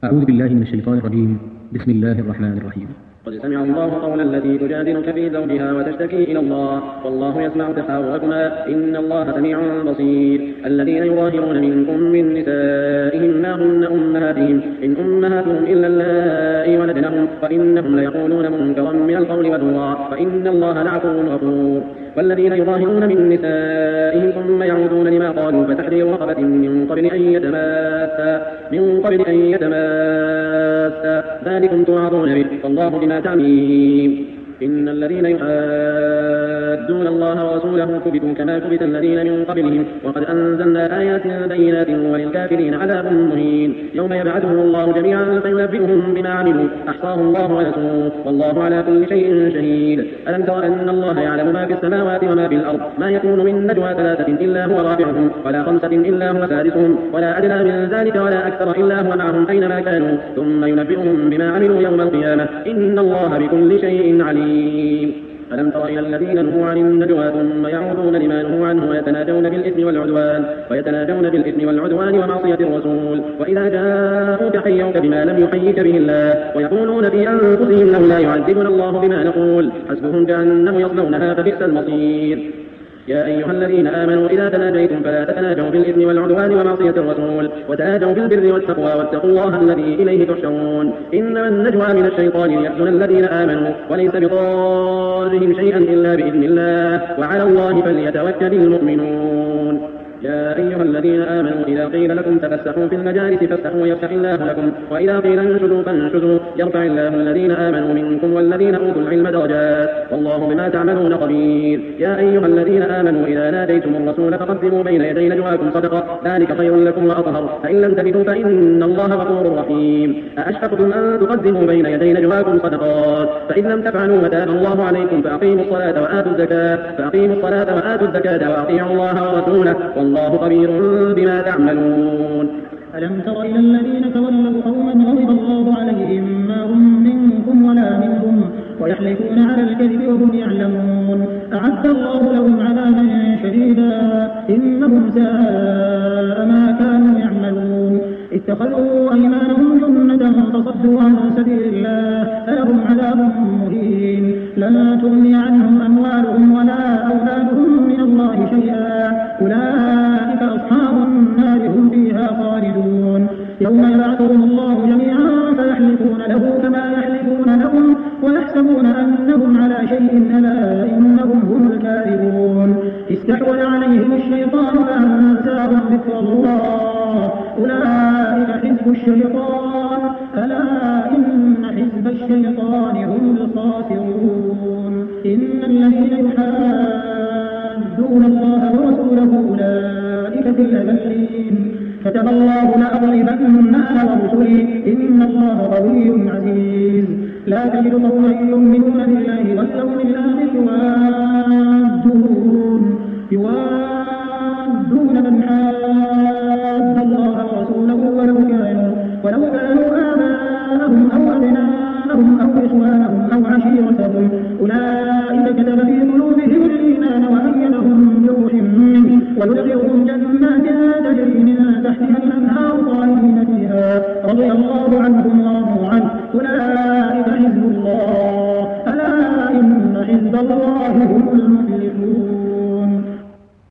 أعوذ بالله من الشيطان الرجيم. بسم الله الرحمن الرحيم. قد سمع الله قول التي تجادلك في زوجها وتشتكي إلى الله والله يسمع تحاوركما إن الله سميع بصير. الذين يظاهرون منكم من نسائهم ما هن أمهاتهم إن أمهاتهم إلا اللائي ولدنهم وإنهم ليقولون منكرا من القول وزورا وإن الله لعفو غفور. والذين يظاهرون من نسائهم ثم يعودون لما قالوا فتحرير رقبة من قبل أن يتماسا ذلكم توعظون به والله بما تعملون. إن الذين يحادون الله ورسوله كبتوا كما كبت الذين من قبلهم وقد أنزلنا آيات بينات وللكافرين عذاب مهين. يوم يبعثهم الله جميعا فينبئهم بما عملوا أحصاه الله ونسوه والله على كل شيء شهيد. ألم تر أن الله يعلم ما في السماوات وما في الأرض ما يكون من نجوى ثلاثة إلا هو رابعهم ولا خمسة إلا هو سادسهم ولا أدنى من ذلك ولا أكثر إلا هو معهم أينما كانوا ثم ينبئهم بما عملوا يوم القيامة إن الله بكل شيء عليم. ألم تر إلى الذين نهوا عن النجوى ثم يعودون لما نهوا عنه ويتناجون بالإثم والعدوان ومعصية الرسول وإذا جاءوك حيوك بما لم يحيك به الله ويقولون في أنفسهم لولا يعذبنا الله بما نقول حسبهم جهنم يصلونها فبئس المصير. يا أيها الذين آمنوا إذا تناجيتم فلا تتناجوا بالإثم والعدوان ومعصية الرسول وتناجوا بالبر والتقوى واتقوا الله الذي إليه تحشرون. إنما النجوى من الشيطان ليحزن الذين آمنوا وليس بضارهم شيئا إلا بإذن الله وعلى الله فليتوكل المؤمنون. يا أيها الذين آمنوا إذا قيل لكم تفسحوا في المجالس فافسحوا يفسح الله لكم وإذا قيل انشزوا فانشزوا يرفع الله الذين آمنوا منكم والذين أوتوا العلم درجات والله بما تعملون خبير. يا أيها الذين آمنوا إذا ناديتم الرسول فقدموا بين يدي نجواكم صدقة ذلك خير لكم وأطهر فإن لم تجدوا فإن الله غفور رحيم. أأشفقتم أن تقدموا بين يدي نجواكم صدقات فإن لم تفعلوا وتاب الله عليكم فأقيموا الصلاة وآتوا الزكاة وأطيعوا الله ورسوله والله خبير بما تعملون. ألم تر إلى الذين تولوا قوما غضب الله عليهم ما هم منكم ولا منهم ويحلفون على الكذب وهم يعلمون أعد الله لهم عذابا شديدا إنهم ساء ما كانوا يعملون. اتخذوا أيمانهم جنة فصدوا عن سبيل الله فلهم عذاب مهين. لا تغني عنهم أموالهم ولا أولادهم من الله شيئا أولئك أصحاب النار هم فيها خالدون. يوم يبعثهم الله جميعا فيحلفون له كما يحلفون لهم ويحسبون أنهم على شيء ألا إنهم هم الكاذبون. استحوذ عليهم الشيطان فأنساهم ذكر الله أولئك حزب الشيطان ألا إن حزب الشيطان هم الخاسرون. إن الذين يحادون الله ورسوله أولئك في الأذلين كتب الله لأغلبن أنا ورسلي إن الله قوي عزيز. لا تجد قوما يؤمنون بالله واليوم الآخر يوادون من حاد الله ورسوله ولو كانوا آباءهم أو أبناءهم أو إخوانهم أو عشيرتهم أولئك كتب في قلوبهم الإيمان وأيدهم بروح منه ويدخلهم جنات تجري من تحتها الأنهار خالدين فيها رضي الله عنهم